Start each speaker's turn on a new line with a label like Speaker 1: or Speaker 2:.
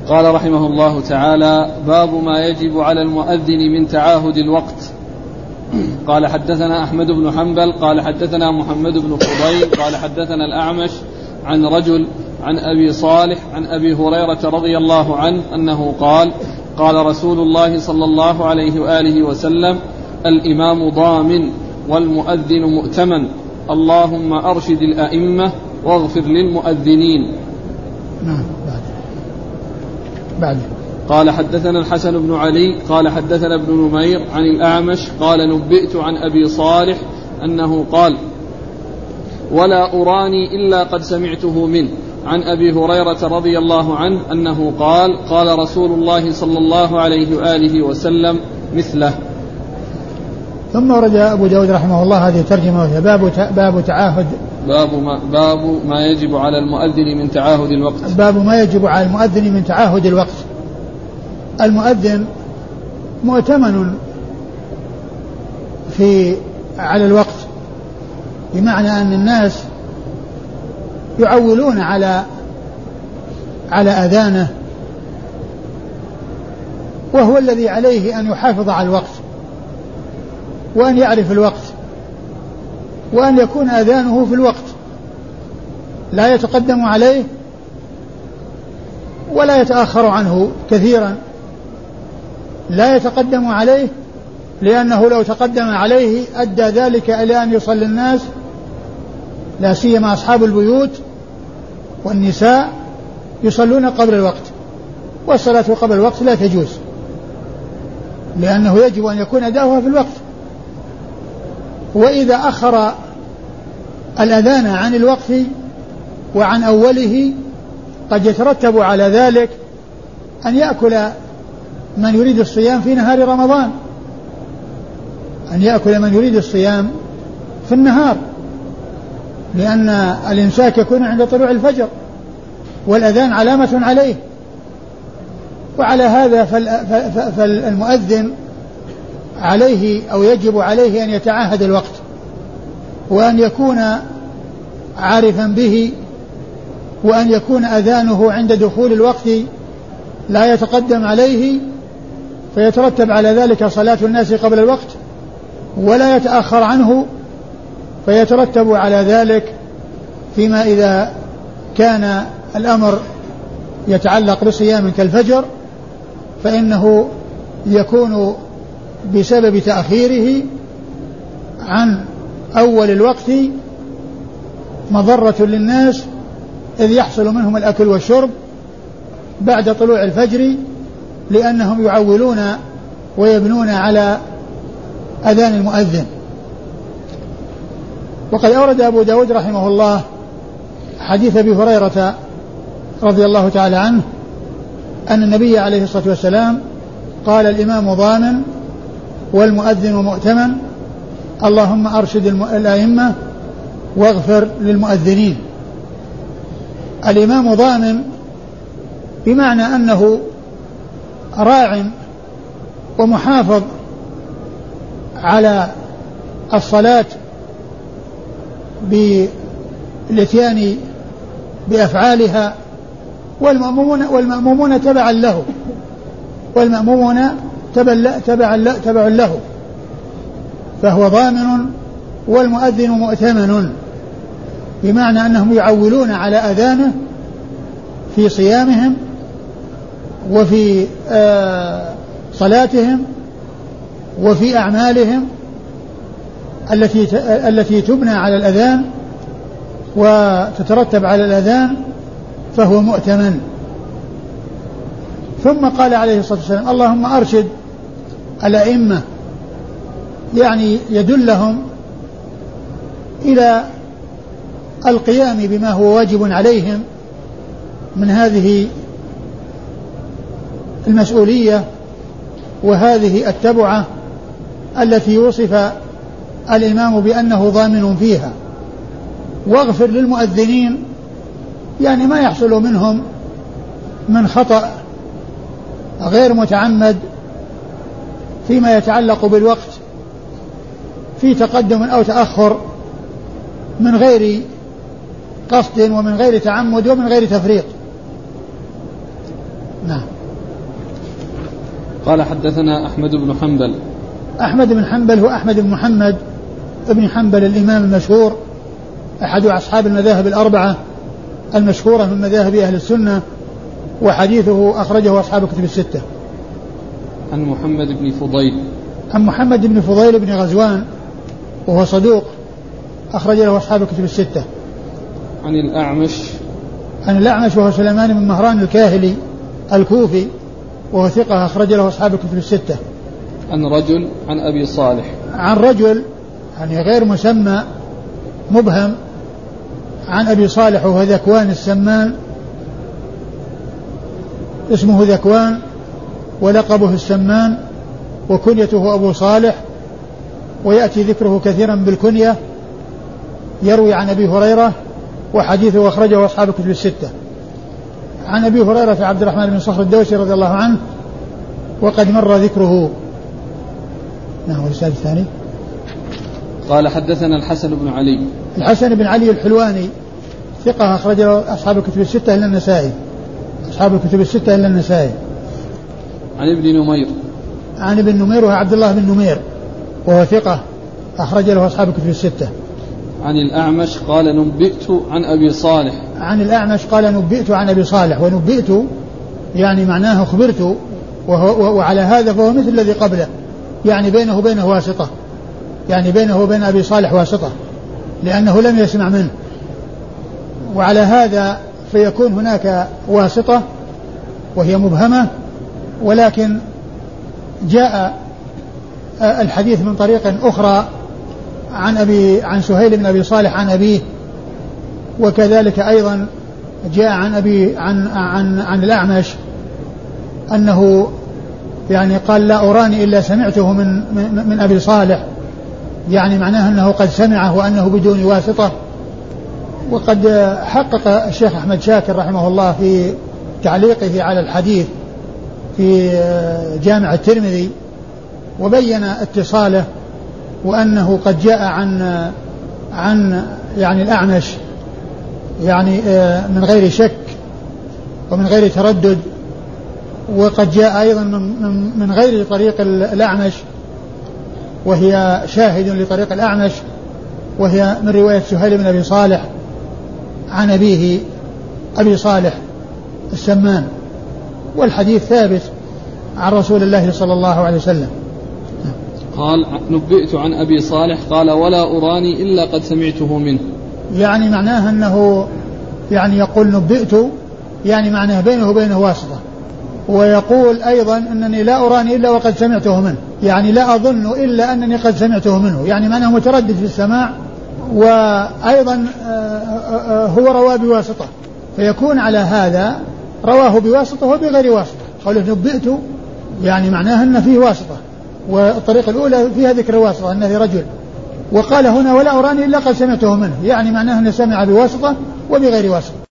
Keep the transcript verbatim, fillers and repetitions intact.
Speaker 1: قال رحمه الله تعالى: باب ما يجب على المؤذن من تعاهد الوقت. قال حدثنا أحمد بن حنبل قال حدثنا محمد بن فضيل قال حدثنا الأعمش عن رجل عن أبي صالح عن أبي هريرة رضي الله عنه أنه قال: قال رسول الله صلى الله عليه وآله وسلم: الإمام ضامن والمؤذن مؤتمن، اللهم أرشد الأئمة واغفر للمؤذنين.
Speaker 2: نعم. بعد.
Speaker 1: قال حدثنا الحسن بن علي قال حدثنا ابن نمير عن الأعمش قال: نبئت عن أبي صالح أنه قال: ولا أراني إلا قد سمعته منه، عن أبي هريرة رضي الله عنه أنه قال: قال رسول الله صلى الله عليه وآله وسلم مثله.
Speaker 2: ثم ورد أبو داود رحمه الله هذه الترجمة وهي باب باب تعاهد
Speaker 1: باب ما, باب ما يجب على المؤذن من تعاهد الوقت.
Speaker 2: باب ما يجب على المؤذن من تعاهد الوقت. المؤذن مؤتمن في على الوقت، بمعنى أن الناس يعولون على على أذانه، وهو الذي عليه أن يحافظ على الوقت وأن يعرف الوقت وأن يكون أذانه في الوقت، لا يتقدم عليه ولا يتأخر عنه كثيرا. لا يتقدم عليه لأنه لو تقدم عليه أدى ذلك إلى أن يصلي الناس، لا سيما أصحاب البيوت والنساء يصلون قبل الوقت، والصلاة قبل الوقت لا تجوز، لأنه يجب أن يكون أداؤها في الوقت. وإذا أخر الأذان عن الوقت وعن أوله قد يترتب على ذلك أن يأكل من يريد الصيام في نهار رمضان، أن يأكل من يريد الصيام في النهار، لأن الإمساك يكون عند طلوع الفجر والأذان علامة عليه. وعلى هذا فالمؤذن عليه أو يجب عليه أن يتعاهد الوقت وأن يكون عارفا به، وأن يكون أذانه عند دخول الوقت لا يتقدم عليه فيترتب على ذلك صلاة الناس قبل الوقت، ولا يتأخر عنه فيترتب على ذلك فيما إذا كان الأمر يتعلق بصيام كالفجر فإنه يكون بسبب تأخيره عن أول الوقت مضرة للناس، إذ يحصل منهم الأكل والشرب بعد طلوع الفجر، لأنهم يعولون ويبنون على أذان المؤذن. وقد أورد أبو داود رحمه الله حديث أبي هريرة رضي الله تعالى عنه أن النبي عليه الصلاة والسلام قال: الإمام ضامن والمؤذن مؤتمن، اللهم أرشد الأئمة واغفر للمؤذنين. الإمام ضامن بمعنى أنه راع ومحافظ على الصلاة بالاتيان بأفعالها، والمأمومون, والمأمومون تبعا له والمأمومون تبعا تبع له، فهو ضامن والمؤذن مؤتمن، بمعنى أنهم يعولون على أذانه في صيامهم وفي آه صلاتهم وفي أعمالهم التي التي تبنى على الأذان وتترتب على الأذان، فهو مؤتمن. ثم قال عليه الصلاة والسلام: اللهم أرشد الأئمة، يعني يدلهم إلى القيام بما هو واجب عليهم من هذه المسؤولية وهذه التبعة التي وصف الإمام بأنه ضامن فيها. واغفر للمؤذنين، يعني ما يحصل منهم من خطأ غير متعمد فيما يتعلق بالوقت في تقدم أو تأخر من غير قصد ومن غير تعمد ومن غير تفريط. نعم.
Speaker 1: قال حدثنا أحمد بن حنبل.
Speaker 2: أحمد بن حنبل هو أحمد بن محمد ابن حنبل الإمام المشهور أحد أصحاب المذاهب الأربعة المشهورة من مذاهب أهل السنة، وحديثه أخرجه أصحاب الكتب الستة.
Speaker 1: عن محمد بن فضيل.
Speaker 2: عن محمد بن فضيل بن غزوان وهو صدوق أخرج له أصحاب الكتب الستة.
Speaker 1: عن الأعمش.
Speaker 2: عن الأعمش وهو سليمان بن مهران الكاهلي الكوفي وهو ثقة أخرج له أصحاب الكتب الستة.
Speaker 1: عن رجل عن أبي صالح.
Speaker 2: عن رجل يعني غير مسمى مبهم عن أبي صالح وهو ذكوان السمان، اسمه ذكوان ولقبه السمان وكنيته أبو صالح، ويأتي ذكره كثيرا بالكنية. يروي عن أبي هريرة وحديثه أخرجه أصحاب الكتب الستة. عن أبي هريرة في عبد الرحمن بن صخر الدوسي رضي الله عنه وقد مر ذكره. نعم. والرسالة الثاني
Speaker 1: قال حدثنا الحسن بن علي.
Speaker 2: الحسن بن علي الحلواني ثقة أخرج له أصحاب الكتب الستة إلا النسائي. أصحاب الكتب الستة إلا النسائي.
Speaker 1: عن ابن نمير.
Speaker 2: عن ابن نمير وهو عبد الله بن نمير وهو ثقة أخرج له أصحاب الكتب الستة.
Speaker 1: عن الأعمش قال نبئت عن أبي صالح.
Speaker 2: عن الأعمش قال نبئت عن أبي صالح، ونبئت يعني معناه خبرت، وهو وعلى هذا فهو مثل الذي قبله، يعني بينه وبينه واسطة، يعني بينه وبين أبي صالح واسطة لأنه لم يسمع منه، وعلى هذا فيكون هناك واسطة وهي مبهمة، ولكن جاء الحديث من طريق أخرى عن أبي عن سهيل بن أبي صالح عن أبيه، وكذلك أيضا جاء عن أبي عن عن عن الأعمش أنه يعني قال لا أراني إلا سمعته من من, من أبي صالح، يعني معناه أنه قد سمعه وأنه بدون واسطة. وقد حقق الشيخ أحمد شاكر رحمه الله في تعليقه على الحديث في جامع الترمذي وبين اتصاله، وأنه قد جاء عن عن يعني الأعمش يعني من غير شك ومن غير تردد، وقد جاء أيضا من من غير طريق الأعمش وهي شاهد لطريق الأعمش، وهي من رواية سهيل بن أبي صالح عن أبيه أبي صالح السمان، والحديث ثابت عن رسول الله صلى الله عليه وسلم.
Speaker 1: قال نبئت عن أبي صالح قال ولا أراني إلا قد سمعته منه،
Speaker 2: يعني معناه أنه يعني يقول نبئت يعني معناه بينه وبينه واسطة، ويقول أيضا أنني لا أراني إلا وقد سمعته منه، يعني لا أظن إلا أنني قد سمعته منه، يعني معناه متردد في السماع، وأيضا هو رواه بواسطة، فيكون على هذا رواه بواسطة وبغير واسطة. قوله نبئت يعني معناه أن فيه واسطة، والطريقة الأولى فيها ذكر واسطة أنه رجل، وقال هنا ولا أراني إلا قد سمعته منه، يعني معناه أنه سمع بواسطة وبغير واسطة.